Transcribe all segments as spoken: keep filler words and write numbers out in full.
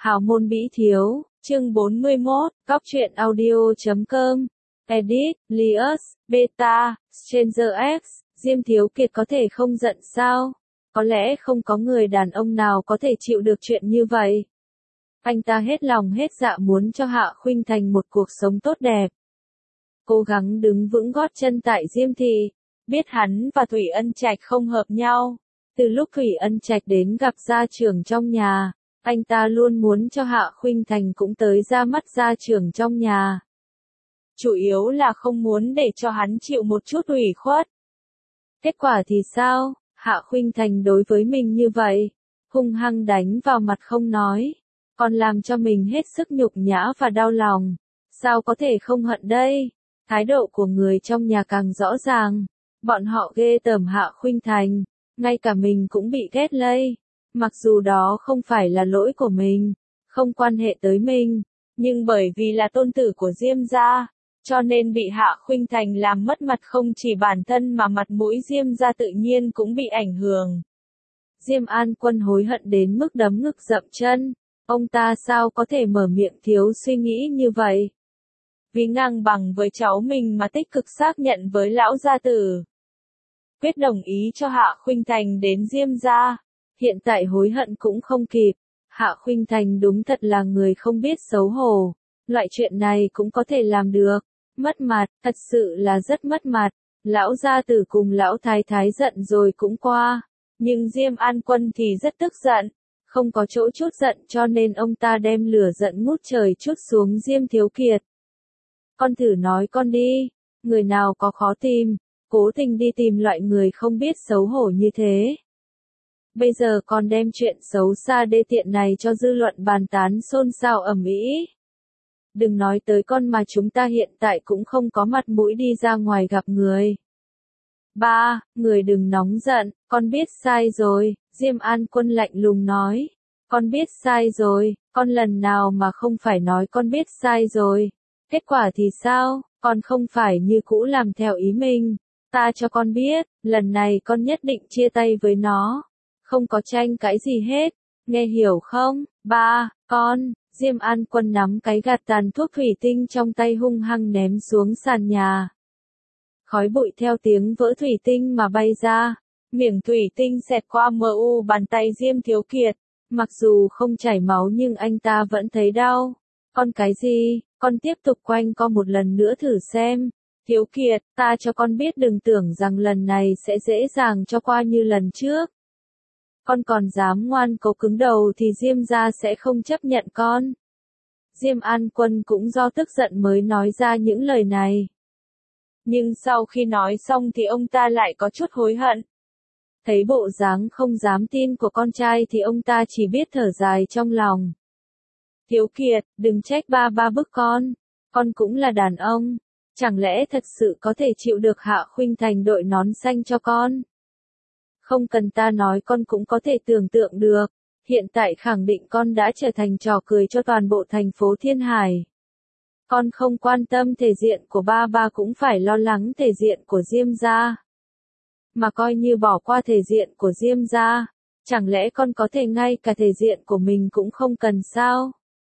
Hào môn Bỉ Thiếu, chương bốn mươi mốt, Cóc truyện audio chấm com, Edit, Lius, Beta, Stranger X, Diêm Thiếu Kiệt có thể không giận sao? Có lẽ không có người đàn ông nào có thể chịu được chuyện như vậy. Anh ta hết lòng hết dạ muốn cho Hạ Khuynh Thành một cuộc sống tốt đẹp. Cố gắng đứng vững gót chân tại Diêm Thị, biết hắn và Thủy Ân Trạch không hợp nhau. Từ lúc Thủy Ân Trạch đến gặp gia trưởng trong nhà, anh ta luôn muốn cho Hạ Khuynh Thành cũng tới ra mắt gia trưởng trong nhà. Chủ yếu là không muốn để cho hắn chịu một chút ủy khuất. Kết quả thì sao? Hạ Khuynh Thành đối với mình như vậy, hung hăng đánh vào mặt không nói, còn làm cho mình hết sức nhục nhã và đau lòng. Sao có thể không hận đây? Thái độ của người trong nhà càng rõ ràng. Bọn họ ghê tởm Hạ Khuynh Thành, ngay cả mình cũng bị ghét lây. Mặc dù đó không phải là lỗi của mình, không quan hệ tới mình, nhưng bởi vì là tôn tử của Diêm gia, cho nên bị Hạ Khuynh Thành làm mất mặt, không chỉ bản thân mà mặt mũi Diêm gia tự nhiên cũng bị ảnh hưởng. Diêm An Quân hối hận đến mức đấm ngực dậm chân, ông ta sao có thể mở miệng thiếu suy nghĩ như vậy? Vì ngang bằng với cháu mình mà tích cực xác nhận với lão gia tử, quyết đồng ý cho Hạ Khuynh Thành đến Diêm gia. Hiện tại hối hận cũng không kịp. Hạ Khuynh Thành đúng thật là người không biết xấu hổ. Loại chuyện này cũng có thể làm được. Mất mặt, thật sự là rất mất mặt. Lão gia tử cùng lão thái thái giận rồi cũng qua. Nhưng Diêm An Quân thì rất tức giận. Không có chỗ chút giận cho nên ông ta đem lửa giận ngút trời trút xuống Diêm Thiếu Kiệt. Con thử nói con đi. Người nào có khó tìm, cố tình đi tìm loại người không biết xấu hổ như thế. Bây giờ còn đem chuyện xấu xa đê tiện này cho dư luận bàn tán xôn xao ầm ĩ. Đừng nói tới con mà chúng ta hiện tại cũng không có mặt mũi đi ra ngoài gặp người. Ba, người đừng nóng giận, con biết sai rồi, Diêm An Quân lạnh lùng nói. Con biết sai rồi, con lần nào mà không phải nói con biết sai rồi. Kết quả thì sao, con không phải như cũ làm theo ý mình. Ta cho con biết, lần này con nhất định chia tay với nó. Không có tranh cãi gì hết, nghe hiểu không? Ba, con, Diêm An Quân nắm cái gạt tàn thuốc thủy tinh trong tay hung hăng ném xuống sàn nhà. Khói bụi theo tiếng vỡ thủy tinh mà bay ra, miệng thủy tinh xẹt qua mờ u bàn tay Diêm Thiếu Kiệt. Mặc dù không chảy máu nhưng anh ta vẫn thấy đau. Con cái gì? Con tiếp tục quanh co một lần nữa thử xem. Thiếu Kiệt, ta cho con biết đừng tưởng rằng lần này sẽ dễ dàng cho qua như lần trước. Con còn dám ngoan cố cứng đầu thì Diêm gia sẽ không chấp nhận con. Diêm An Quân cũng do tức giận mới nói ra những lời này. Nhưng sau khi nói xong thì ông ta lại có chút hối hận. Thấy bộ dáng không dám tin của con trai thì ông ta chỉ biết thở dài trong lòng. Thiếu Kiệt, đừng trách ba ba bức con. Con cũng là đàn ông. Chẳng lẽ thật sự có thể chịu được Hạ Khuynh Thành đội nón xanh cho con? Không cần ta nói con cũng có thể tưởng tượng được. Hiện tại khẳng định con đã trở thành trò cười cho toàn bộ thành phố Thiên Hải. Con không quan tâm thể diện của ba ba cũng phải lo lắng thể diện của Diêm gia. Mà coi như bỏ qua thể diện của Diêm gia, chẳng lẽ con có thể ngay cả thể diện của mình cũng không cần sao?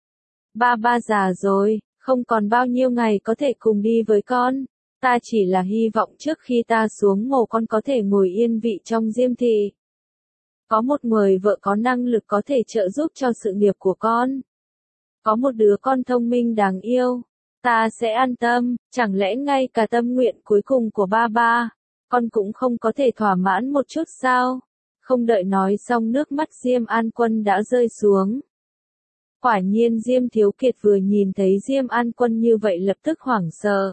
Ba ba già rồi, không còn bao nhiêu ngày có thể cùng đi với con. Ta chỉ là hy vọng trước khi ta xuống mồ con có thể ngồi yên vị trong Diêm Thị. Có một người vợ có năng lực có thể trợ giúp cho sự nghiệp của con. Có một đứa con thông minh đáng yêu. Ta sẽ an tâm, chẳng lẽ ngay cả tâm nguyện cuối cùng của ba ba, con cũng không có thể thỏa mãn một chút sao? Không đợi nói xong nước mắt Diêm An Quân đã rơi xuống. Quả nhiên Diêm Thiếu Kiệt vừa nhìn thấy Diêm An Quân như vậy lập tức hoảng sợ.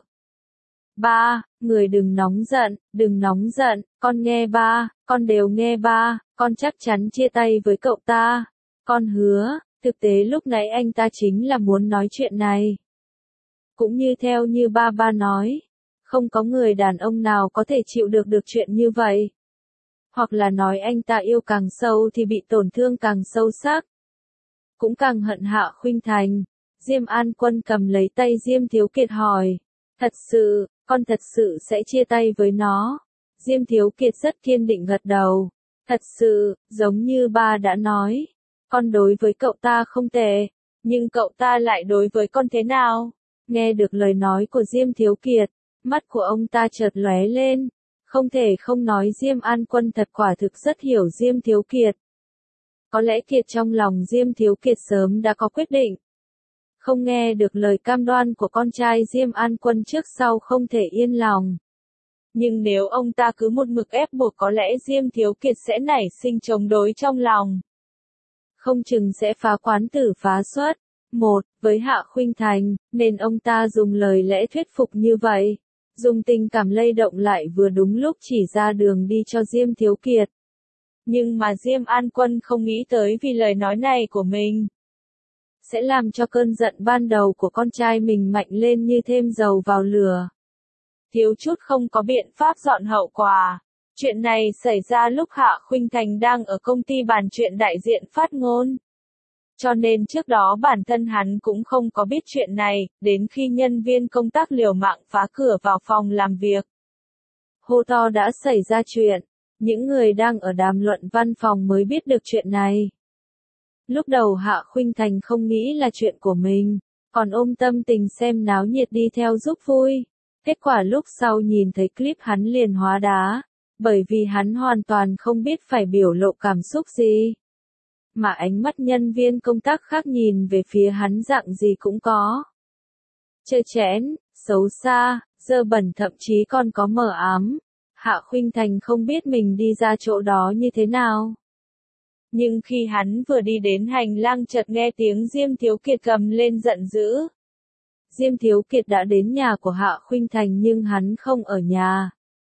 Ba, người đừng nóng giận, đừng nóng giận, con nghe ba, con đều nghe ba, con chắc chắn chia tay với cậu ta. Con hứa, thực tế lúc nãy anh ta chính là muốn nói chuyện này. Cũng như theo như ba ba nói, không có người đàn ông nào có thể chịu được được chuyện như vậy. Hoặc là nói anh ta yêu càng sâu thì bị tổn thương càng sâu sắc. Cũng càng hận Hạ Khuynh Thành. Diêm An Quân cầm lấy tay Diêm Thiếu Kiệt hỏi. Thật sự, con thật sự sẽ chia tay với nó. Diêm Thiếu Kiệt rất kiên định gật đầu. Thật sự, giống như ba đã nói. Con đối với cậu ta không tệ, nhưng cậu ta lại đối với con thế nào? Nghe được lời nói của Diêm Thiếu Kiệt, mắt của ông ta chợt lóe lên, không thể không nói Diêm An Quân thật quả thực rất hiểu Diêm Thiếu Kiệt. Có lẽ Kiệt trong lòng Diêm Thiếu Kiệt sớm đã có quyết định. Không nghe được lời cam đoan của con trai Diêm An Quân trước sau không thể yên lòng. Nhưng nếu ông ta cứ một mực ép buộc có lẽ Diêm Thiếu Kiệt sẽ nảy sinh chống đối trong lòng. Không chừng sẽ phá quán tử phá xuất. Một, với Hạ Khuynh Thành, nên ông ta dùng lời lẽ thuyết phục như vậy. Dùng tình cảm lay động lại vừa đúng lúc chỉ ra đường đi cho Diêm Thiếu Kiệt. Nhưng mà Diêm An Quân không nghĩ tới vì lời nói này của mình sẽ làm cho cơn giận ban đầu của con trai mình mạnh lên như thêm dầu vào lửa. Thiếu chút không có biện pháp dọn hậu quả. Chuyện này xảy ra lúc Hạ Khuynh Thành đang ở công ty bàn chuyện đại diện phát ngôn. Cho nên trước đó bản thân hắn cũng không có biết chuyện này, đến khi nhân viên công tác liều mạng phá cửa vào phòng làm việc. Hô to đã xảy ra chuyện, những người đang ở đàm luận văn phòng mới biết được chuyện này. Lúc đầu Hạ Khuynh Thành không nghĩ là chuyện của mình, còn ôm tâm tình xem náo nhiệt đi theo giúp vui. Kết quả lúc sau nhìn thấy clip hắn liền hóa đá, bởi vì hắn hoàn toàn không biết phải biểu lộ cảm xúc gì. Mà ánh mắt nhân viên công tác khác nhìn về phía hắn dạng gì cũng có. Chơ chẽn, xấu xa, dơ bẩn thậm chí còn có mờ ám. Hạ Khuynh Thành không biết mình đi ra chỗ đó như thế nào. Nhưng khi hắn vừa đi đến hành lang chợt nghe tiếng Diêm Thiếu Kiệt gầm lên giận dữ. Diêm Thiếu Kiệt đã đến nhà của Hạ Khuynh Thành nhưng hắn không ở nhà.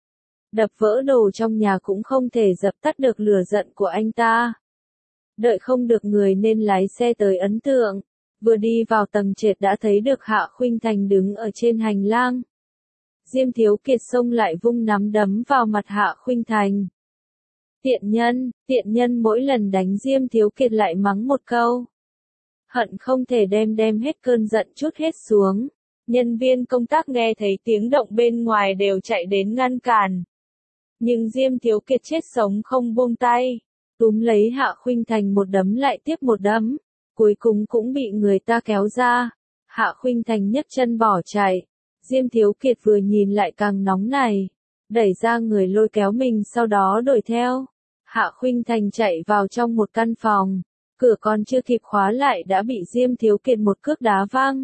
Đập vỡ đồ trong nhà cũng không thể dập tắt được lửa giận của anh ta. Đợi không được người nên lái xe tới ấn tượng. Vừa đi vào tầng trệt đã thấy được Hạ Khuynh Thành đứng ở trên hành lang. Diêm Thiếu Kiệt xông lại vung nắm đấm vào mặt Hạ Khuynh Thành. Tiện nhân, tiện nhân mỗi lần đánh Diêm Thiếu Kiệt lại mắng một câu. Hận không thể đem đem hết cơn giận chút hết xuống. Nhân viên công tác nghe thấy tiếng động bên ngoài đều chạy đến ngăn cản. Nhưng Diêm Thiếu Kiệt chết sống không buông tay. Túm lấy Hạ Khuynh Thành một đấm lại tiếp một đấm. Cuối cùng cũng bị người ta kéo ra. Hạ Khuynh Thành nhấc chân bỏ chạy. Diêm Thiếu Kiệt vừa nhìn lại càng nóng này. Đẩy ra người lôi kéo mình sau đó đuổi theo. Hạ Khuynh Thành chạy vào trong một căn phòng. Cửa còn chưa kịp khóa lại đã bị Diêm Thiếu Kiệt một cước đá văng.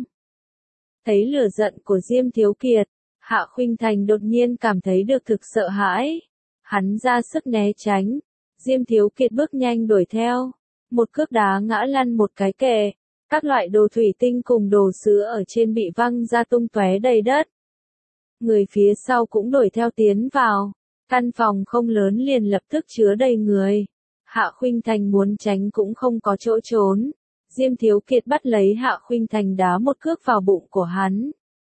Thấy lửa giận của Diêm Thiếu Kiệt, Hạ Khuynh Thành đột nhiên cảm thấy được thực sợ hãi. Hắn ra sức né tránh. Diêm Thiếu Kiệt bước nhanh đuổi theo. Một cước đá ngã lăn một cái kệ. Các loại đồ thủy tinh cùng đồ sứ ở trên bị văng ra tung tóe đầy đất. Người phía sau cũng đuổi theo tiến vào. Căn phòng không lớn liền lập tức chứa đầy người. Hạ Khuynh Thành muốn tránh cũng không có chỗ trốn. Diêm Thiếu Kiệt bắt lấy Hạ Khuynh Thành đá một cước vào bụng của hắn.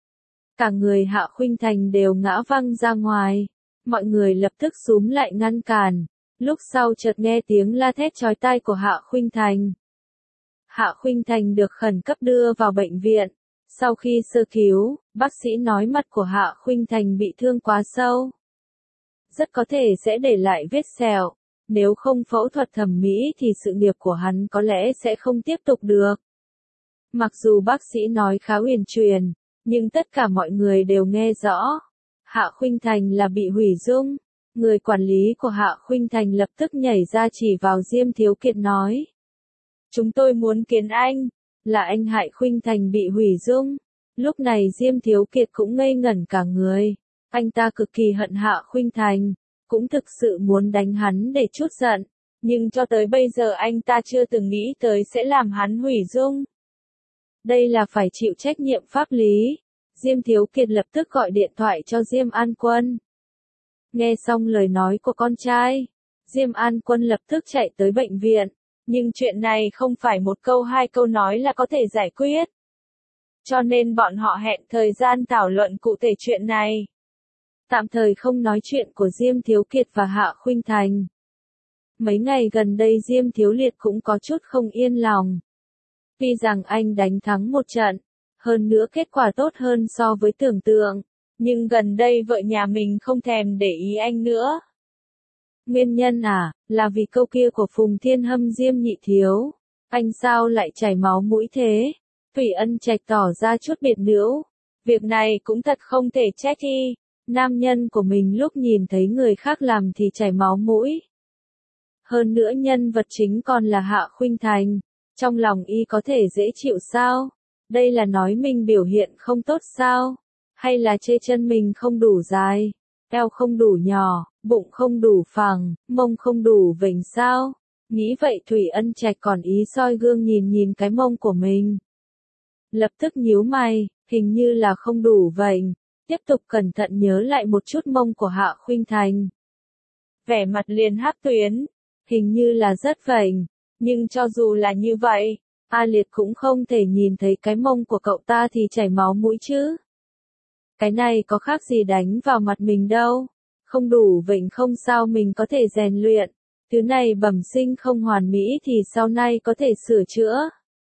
Cả người Hạ Khuynh Thành đều ngã văng ra ngoài. Mọi người lập tức xúm lại ngăn cản. Lúc sau chợt nghe tiếng la thét chói tai của Hạ Khuynh Thành. Hạ Khuynh Thành được khẩn cấp đưa vào bệnh viện. Sau khi sơ cứu, bác sĩ nói mặt của Hạ Khuynh Thành bị thương quá sâu. Rất có thể sẽ để lại vết sẹo. Nếu không phẫu thuật thẩm mỹ thì sự nghiệp của hắn có lẽ sẽ không tiếp tục được. Mặc dù bác sĩ nói khá uyển chuyển, nhưng tất cả mọi người đều nghe rõ. Hạ Khuynh Thành là bị hủy dung. Người quản lý của Hạ Khuynh Thành lập tức nhảy ra chỉ vào Diêm Thiếu Kiệt nói. Chúng tôi muốn kiến anh, là anh hại Khuynh Thành bị hủy dung. Lúc này Diêm Thiếu Kiệt cũng ngây ngẩn cả người. Anh ta cực kỳ hận Hạ Khuynh Thành, cũng thực sự muốn đánh hắn để trút giận. Nhưng cho tới bây giờ anh ta chưa từng nghĩ tới sẽ làm hắn hủy dung. Đây là phải chịu trách nhiệm pháp lý. Diêm Thiếu Kiệt lập tức gọi điện thoại cho Diêm An Quân. Nghe xong lời nói của con trai, Diêm An Quân lập tức chạy tới bệnh viện. Nhưng chuyện này không phải một câu hai câu nói là có thể giải quyết. Cho nên bọn họ hẹn thời gian thảo luận cụ thể chuyện này. Tạm thời không nói chuyện của Diêm Thiếu Kiệt và Hạ Khuynh Thành. Mấy ngày gần đây Diêm Thiếu Liệt cũng có chút không yên lòng. Tuy rằng anh đánh thắng một trận, hơn nữa kết quả tốt hơn so với tưởng tượng, nhưng gần đây vợ nhà mình không thèm để ý anh nữa. Nguyên nhân à, là vì câu kia của Phùng Thiên Hâm Diêm Nhị Thiếu. Anh sao lại chảy máu mũi thế? Thủy Ân Trạch tỏ ra chút biệt nữ. Việc này cũng thật không thể trách y. Nam nhân của mình lúc nhìn thấy người khác làm thì chảy máu mũi. Hơn nữa nhân vật chính còn là Hạ Khuynh Thành. Trong lòng y có thể dễ chịu sao? Đây là nói mình biểu hiện không tốt sao? Hay là chê chân mình không đủ dài, eo không đủ nhỏ, bụng không đủ phẳng, mông không đủ vểnh sao? Nghĩ vậy Thủy Ân Trạch còn ý soi gương nhìn nhìn cái mông của mình. Lập tức nhíu mày, hình như là không đủ vểnh. Tiếp tục cẩn thận nhớ lại một chút mông của Hạ Khuynh Thành. Vẻ mặt liền hắc tuyến, hình như là rất vểnh. Nhưng cho dù là như vậy, A Liệt cũng không thể nhìn thấy cái mông của cậu ta thì chảy máu mũi chứ. Cái này có khác gì đánh vào mặt mình đâu. Không đủ vểnh không sao mình có thể rèn luyện. Thứ này bẩm sinh không hoàn mỹ thì sau này có thể sửa chữa.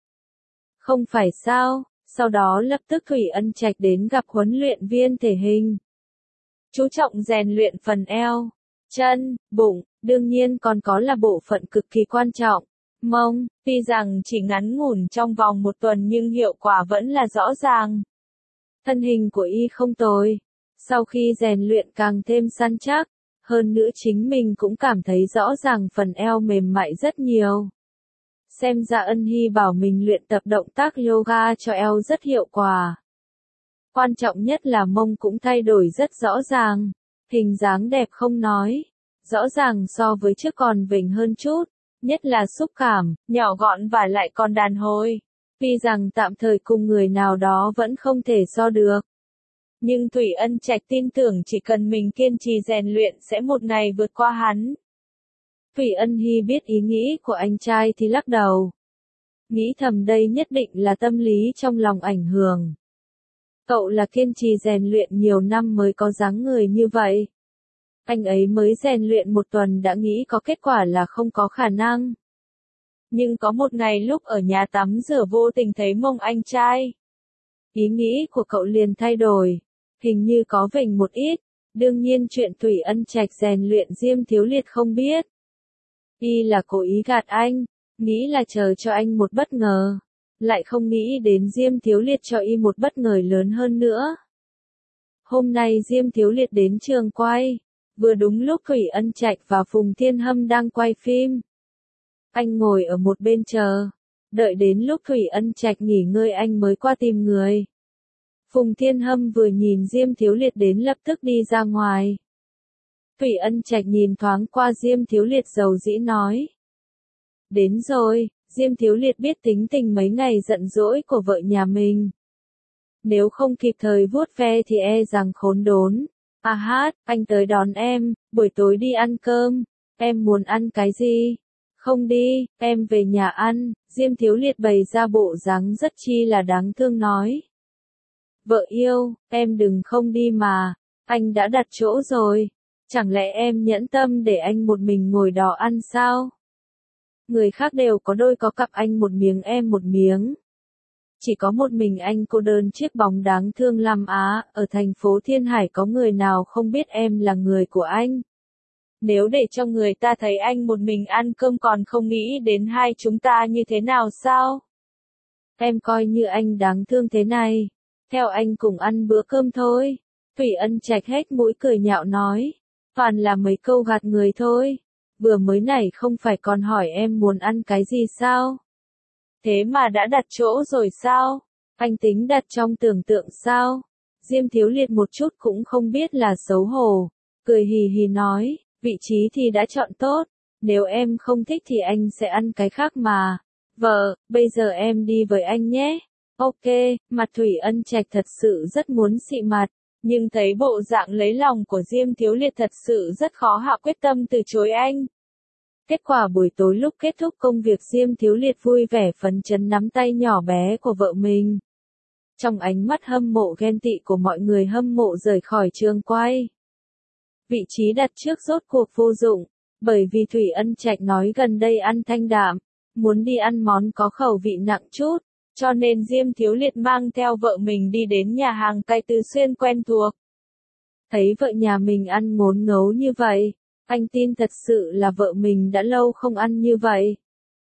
Không phải sao, sau đó lập tức Thủy Ân Trạch đến gặp huấn luyện viên thể hình. Chú trọng rèn luyện phần eo, chân, bụng, đương nhiên còn có là bộ phận cực kỳ quan trọng. Mông, tuy rằng chỉ ngắn ngủn trong vòng một tuần nhưng hiệu quả vẫn là rõ ràng. Thân hình của y không tồi. Sau khi rèn luyện càng thêm săn chắc, hơn nữa chính mình cũng cảm thấy rõ ràng phần eo mềm mại rất nhiều. Xem ra Ân Hy bảo mình luyện tập động tác yoga cho eo rất hiệu quả. Quan trọng nhất là mông cũng thay đổi rất rõ ràng. Hình dáng đẹp không nói. Rõ ràng so với trước còn vểnh hơn chút. Nhất là xúc cảm, nhỏ gọn và lại còn đàn hồi. Tuy rằng tạm thời cùng người nào đó vẫn không thể so được. Nhưng Thủy Ân Trạch tin tưởng chỉ cần mình kiên trì rèn luyện sẽ một ngày vượt qua hắn. Thủy Ân Hy biết ý nghĩ của anh trai thì lắc đầu. Nghĩ thầm đây nhất định là tâm lý trong lòng ảnh hưởng. Cậu là kiên trì rèn luyện nhiều năm mới có dáng người như vậy. Anh ấy mới rèn luyện một tuần đã nghĩ có kết quả là không có khả năng. Nhưng có một ngày lúc ở nhà tắm rửa vô tình thấy mông anh trai. Ý nghĩ của cậu liền thay đổi. Hình như có vểnh một ít. Đương nhiên chuyện Thủy Ân Trạch rèn luyện Diêm Thiếu Liệt không biết. Y là cố ý gạt anh. Nghĩ là chờ cho anh một bất ngờ. Lại không nghĩ đến Diêm Thiếu Liệt cho y một bất ngờ lớn hơn nữa. Hôm nay Diêm Thiếu Liệt đến trường quay. Vừa đúng lúc Thủy Ân Trạch và Phùng Thiên Hâm đang quay phim. Anh ngồi ở một bên chờ. Đợi đến lúc Thủy Ân Trạch nghỉ ngơi anh mới qua tìm người. Phùng Thiên Hâm vừa nhìn Diêm Thiếu Liệt đến lập tức đi ra ngoài. Thủy Ân Trạch nhìn thoáng qua Diêm Thiếu Liệt dầu dĩ nói. Đến rồi, Diêm Thiếu Liệt biết tính tình mấy ngày giận dỗi của vợ nhà mình. Nếu không kịp thời vuốt ve thì e rằng khốn đốn. À hát, anh tới đón em, buổi tối đi ăn cơm. Em muốn ăn cái gì? Không đi, em về nhà ăn. Diêm Thiếu Liệt bày ra bộ dáng rất chi là đáng thương nói. Vợ yêu, em đừng không đi mà. Anh đã đặt chỗ rồi. Chẳng lẽ em nhẫn tâm để anh một mình ngồi đó ăn sao? Người khác đều có đôi có cặp anh một miếng em một miếng. Chỉ có một mình anh cô đơn chiếc bóng đáng thương lắm á, ở thành phố Thiên Hải có người nào không biết em là người của anh. Nếu để cho người ta thấy anh một mình ăn cơm còn không nghĩ đến hai chúng ta như thế nào sao? Em coi như anh đáng thương thế này. Theo anh cùng ăn bữa cơm thôi. Thủy Ân Trạch hết mũi cười nhạo nói. Toàn là mấy câu gạt người thôi. Vừa mới nãy không phải còn hỏi em muốn ăn cái gì sao? Thế mà đã đặt chỗ rồi sao? Anh tính đặt trong tưởng tượng sao? Diêm Thiếu Liệt một chút cũng không biết là xấu hổ. Cười hì hì nói, vị trí thì đã chọn tốt. Nếu em không thích thì anh sẽ ăn cái khác mà. Vợ, bây giờ em đi với anh nhé. Ok, mặt Thủy Ân Trạch thật sự rất muốn xị mặt. Nhưng thấy bộ dạng lấy lòng của Diêm Thiếu Liệt thật sự rất khó hạ quyết tâm từ chối anh. Kết quả buổi tối lúc kết thúc công việc Diêm Thiếu Liệt vui vẻ phấn chấn nắm tay nhỏ bé của vợ mình. Trong ánh mắt hâm mộ ghen tị của mọi người hâm mộ rời khỏi trường quay. Vị trí đặt trước rốt cuộc vô dụng, bởi vì Thủy Ân Trạch nói gần đây ăn thanh đạm, muốn đi ăn món có khẩu vị nặng chút, cho nên Diêm Thiếu Liệt mang theo vợ mình đi đến nhà hàng cay Từ Xuyên quen thuộc. Thấy vợ nhà mình ăn ngốn ngấu như vậy, anh tin thật sự là vợ mình đã lâu không ăn như vậy.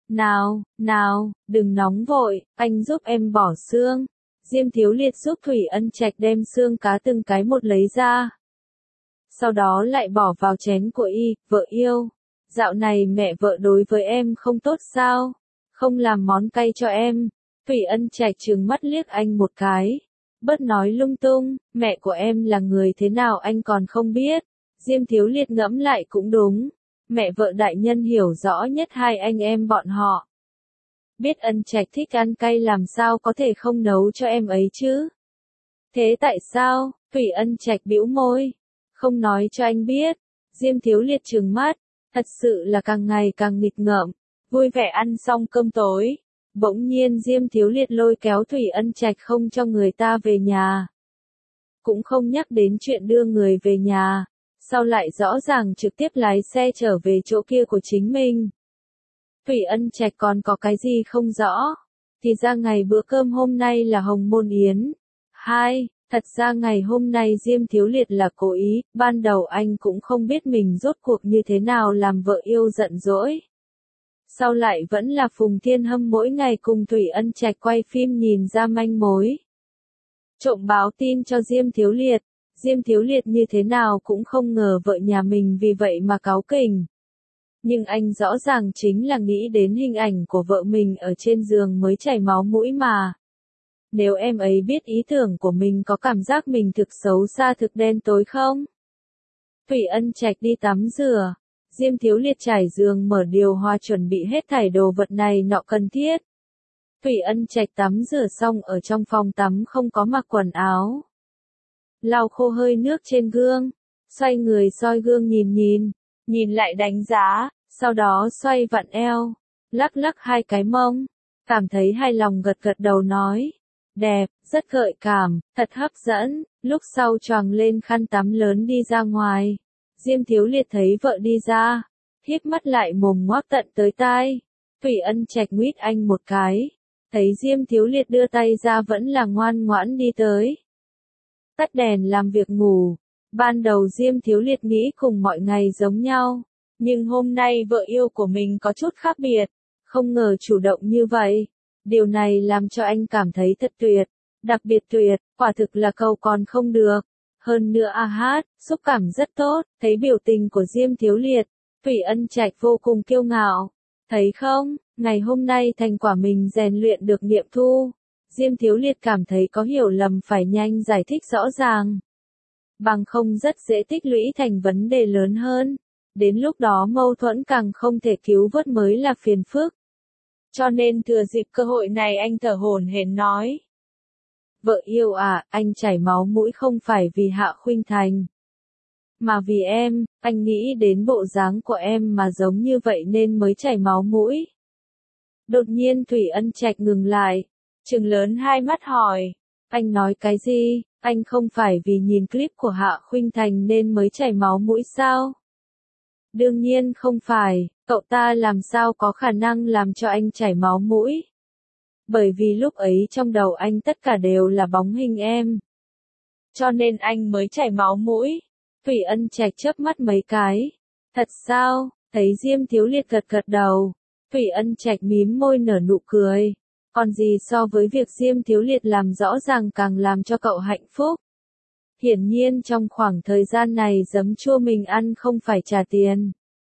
Nào, nào, đừng nóng vội, anh giúp em bỏ xương. Diêm Thiếu Liệt giúp Thủy Ân Trạch đem xương cá từng cái một lấy ra. Sau đó lại bỏ vào chén của y, vợ yêu. Dạo này mẹ vợ đối với em không tốt sao? Không làm món cay cho em. Thủy Ân Trạch trừng mắt liếc anh một cái. Bớt nói lung tung, mẹ của em là người thế nào anh còn không biết. Diêm Thiếu Liệt ngẫm lại cũng đúng. Mẹ vợ đại nhân hiểu rõ nhất hai anh em bọn họ. Biết Ân Trạch thích ăn cay làm sao có thể không nấu cho em ấy chứ? Thế tại sao? Thủy Ân Trạch bĩu môi. Không nói cho anh biết. Diêm Thiếu Liệt trừng mắt. Thật sự là càng ngày càng nghịch ngợm. Vui vẻ ăn xong cơm tối. Bỗng nhiên Diêm Thiếu Liệt lôi kéo Thủy Ân Trạch không cho người ta về nhà. Cũng không nhắc đến chuyện đưa người về nhà. Sau lại rõ ràng trực tiếp lái xe trở về chỗ kia của chính mình. Thủy Ân Trạch còn có cái gì không rõ. Thì ra ngày bữa cơm hôm nay là Hồng Môn Yến. Hai, thật ra ngày hôm nay Diêm Thiếu Liệt là cố ý, ban đầu anh cũng không biết mình rốt cuộc như thế nào làm vợ yêu giận dỗi. Sau lại vẫn là Phùng Thiên Hâm mỗi ngày cùng Thủy Ân Trạch quay phim nhìn ra manh mối. Trộm báo tin cho Diêm Thiếu Liệt. Diêm Thiếu Liệt như thế nào cũng không ngờ vợ nhà mình vì vậy mà cáu kỉnh. Nhưng anh rõ ràng chính là nghĩ đến hình ảnh của vợ mình ở trên giường mới chảy máu mũi mà. Nếu em ấy biết ý tưởng của mình có cảm giác mình thực xấu xa thực đen tối không? Thủy Ân Trạch đi tắm rửa. Diêm Thiếu Liệt trải giường mở điều hòa chuẩn bị hết thảy đồ vật này nọ cần thiết. Thủy Ân Trạch tắm rửa xong ở trong phòng tắm không có mặc quần áo. Lau khô hơi nước trên gương. Xoay người soi gương nhìn nhìn. Nhìn lại đánh giá. Sau đó xoay vặn eo. Lắc lắc hai cái mông. Cảm thấy hài lòng gật gật đầu nói. Đẹp, rất gợi cảm, thật hấp dẫn. Lúc sau choàng lên khăn tắm lớn đi ra ngoài. Diêm Thiếu Liệt thấy vợ đi ra. Híp mắt lại mồm ngoác tận tới tai. Thủy Ân Trạch nguyết anh một cái. Thấy Diêm Thiếu Liệt đưa tay ra vẫn là ngoan ngoãn đi tới. Tắt đèn làm việc ngủ. Ban đầu Diêm Thiếu Liệt nghĩ cùng mọi ngày giống nhau. Nhưng hôm nay vợ yêu của mình có chút khác biệt. Không ngờ chủ động như vậy. Điều này làm cho anh cảm thấy thật tuyệt. Đặc biệt tuyệt, quả thực là cầu còn không được. Hơn nữa a hát, xúc cảm rất tốt. Thấy biểu tình của Diêm Thiếu Liệt. Thủy Ân Trạch vô cùng kiêu ngạo. Thấy không, ngày hôm nay thành quả mình rèn luyện được nghiệm thu. Diêm Thiếu Liệt cảm thấy có hiểu lầm phải nhanh giải thích rõ ràng. Bằng không rất dễ tích lũy thành vấn đề lớn hơn. Đến lúc đó mâu thuẫn càng không thể cứu vớt mới là phiền phức. Cho nên thừa dịp cơ hội này anh thở hổn hển nói. Vợ yêu à, anh chảy máu mũi không phải vì Hạ Khuynh Thành. Mà vì em, anh nghĩ đến bộ dáng của em mà giống như vậy nên mới chảy máu mũi. Đột nhiên Thủy Ân Trạch ngừng lại. Trừng lớn hai mắt hỏi. Anh nói cái gì, anh không phải vì nhìn clip của Hạ Khuynh Thành nên mới chảy máu mũi sao? Đương nhiên không phải, cậu ta làm sao có khả năng làm cho anh chảy máu mũi. Bởi vì lúc ấy trong đầu anh tất cả đều là bóng hình em. Cho nên anh mới chảy máu mũi. Thủy Ân Trạch chớp mắt mấy cái. Thật sao? Thấy Diêm Thiếu Liệt gật gật đầu. Thủy Ân Trạch mím môi nở nụ cười. Còn gì so với việc Diêm Thiếu Liệt làm rõ ràng càng làm cho cậu hạnh phúc. Hiển nhiên trong khoảng thời gian này giấm chua mình ăn không phải trả tiền.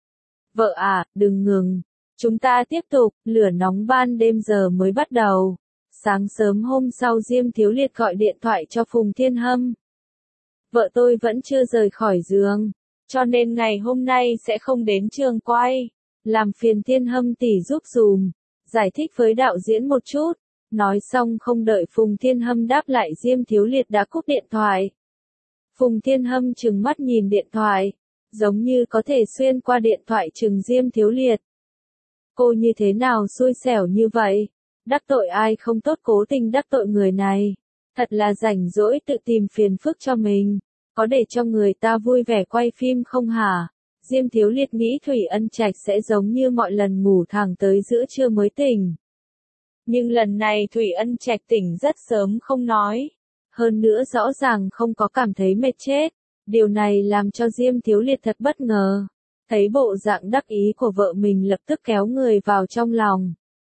Vợ à, đừng ngừng. Chúng ta tiếp tục, lửa nóng ban đêm giờ mới bắt đầu. Sáng sớm hôm sau Diêm Thiếu Liệt gọi điện thoại cho Phùng Thiên Hâm. Vợ tôi vẫn chưa rời khỏi giường, cho nên ngày hôm nay sẽ không đến trường quay. Làm phiền Thiên Hâm tỷ giúp dùm. Giải thích với đạo diễn một chút. Nói xong không đợi Phùng Thiên Hâm đáp lại Diêm Thiếu Liệt đã cúp điện thoại. Phùng Thiên Hâm trừng mắt nhìn điện thoại. Giống như có thể xuyên qua điện thoại trừng Diêm Thiếu Liệt. Cô như thế nào xui xẻo như vậy? Đắc tội ai không tốt cố tình đắc tội người này. Thật là rảnh rỗi tự tìm phiền phức cho mình. Có để cho người ta vui vẻ quay phim không hả? Diêm Thiếu Liệt nghĩ Thủy Ân Trạch sẽ giống như mọi lần ngủ thẳng tới giữa trưa mới tỉnh. Nhưng lần này Thủy Ân Trạch tỉnh rất sớm không nói. Hơn nữa rõ ràng không có cảm thấy mệt chết. Điều này làm cho Diêm Thiếu Liệt thật bất ngờ. Thấy bộ dạng đắc ý của vợ mình lập tức kéo người vào trong lòng.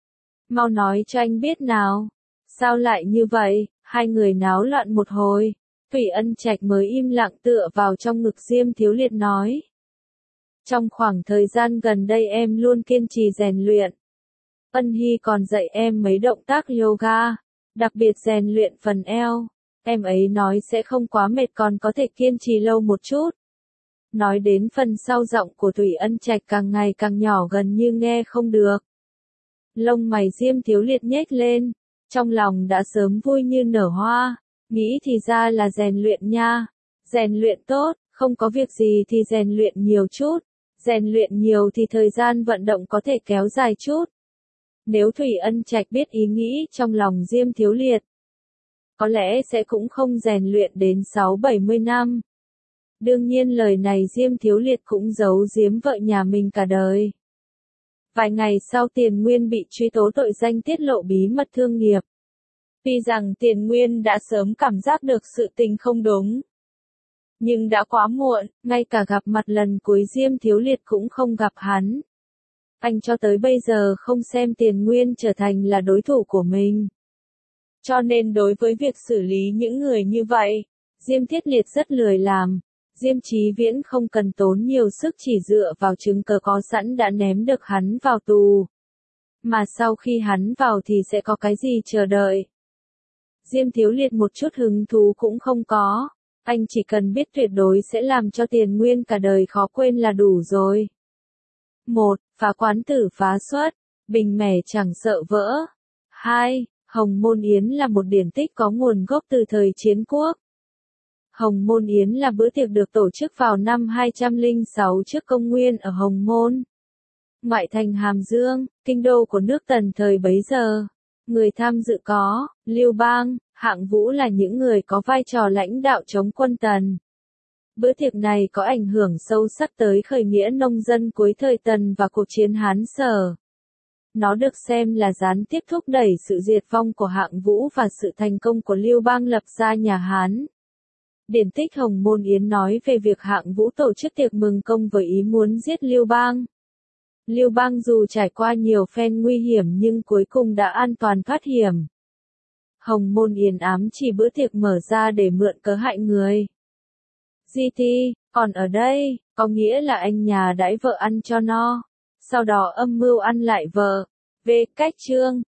Mau nói cho anh biết nào. Sao lại như vậy? Hai người náo loạn một hồi. Thủy Ân Trạch mới im lặng tựa vào trong ngực Diêm Thiếu Liệt nói. Trong khoảng thời gian gần đây em luôn kiên trì rèn luyện. Ân Hy còn dạy em mấy động tác yoga, đặc biệt rèn luyện phần eo. Em ấy nói sẽ không quá mệt còn có thể kiên trì lâu một chút. Nói đến phần sau giọng của Thủy Ân Trạch càng ngày càng nhỏ gần như nghe không được. Lông mày Diêm Thiếu Liệt nhếch lên, trong lòng đã sớm vui như nở hoa, nghĩ thì ra là rèn luyện nha, rèn luyện tốt, không có việc gì thì rèn luyện nhiều chút, rèn luyện nhiều thì thời gian vận động có thể kéo dài chút. Nếu Thủy Ân Trạch biết ý nghĩ trong lòng Diêm Thiếu Liệt, có lẽ sẽ cũng không rèn luyện đến sáu bảy mươi năm. Đương nhiên lời này Diêm Thiếu Liệt cũng giấu giếm vợ nhà mình cả đời. Vài ngày sau Tiền Nguyên bị truy tố tội danh tiết lộ bí mật thương nghiệp. Tuy rằng Tiền Nguyên đã sớm cảm giác được sự tình không đúng. Nhưng đã quá muộn, ngay cả gặp mặt lần cuối Diêm Thiếu Liệt cũng không gặp hắn. Anh cho tới bây giờ không xem Tiền Nguyên trở thành là đối thủ của mình. Cho nên đối với việc xử lý những người như vậy, Diêm Thiết Liệt rất lười làm. Diêm Chí Viễn không cần tốn nhiều sức chỉ dựa vào chứng cớ có sẵn đã ném được hắn vào tù. Mà sau khi hắn vào thì sẽ có cái gì chờ đợi. Diêm Thiếu Liệt một chút hứng thú cũng không có. Anh chỉ cần biết tuyệt đối sẽ làm cho Tiền Nguyên cả đời khó quên là đủ rồi. một. Phá quán tử phá xuất. Bình mẻ chẳng sợ vỡ. hai. Hồng Môn Yến là một điển tích có nguồn gốc từ thời Chiến Quốc. Hồng Môn Yến là bữa tiệc được tổ chức vào năm hai trăm lẻ sáu trước công nguyên ở Hồng Môn, ngoại thành Hàm Dương, kinh đô của nước Tần thời bấy giờ. Người tham dự có Lưu Bang, Hạng Vũ là những người có vai trò lãnh đạo chống quân Tần. Bữa tiệc này có ảnh hưởng sâu sắc tới khởi nghĩa nông dân cuối thời Tần và cuộc chiến Hán Sở. Nó được xem là gián tiếp thúc đẩy sự diệt vong của Hạng Vũ và sự thành công của Lưu Bang lập ra nhà Hán. Điển tích Hồng Môn Yến nói về việc Hạng Vũ tổ chức tiệc mừng công với ý muốn giết Lưu Bang. Lưu Bang dù trải qua nhiều phen nguy hiểm nhưng cuối cùng đã an toàn thoát hiểm. Hồng Môn Yến ám chỉ bữa tiệc mở ra để mượn cớ hại người. giê tê, còn ở đây, có nghĩa là anh nhà đãi vợ ăn cho no, sau đó âm mưu ăn lại vợ. Về cách chương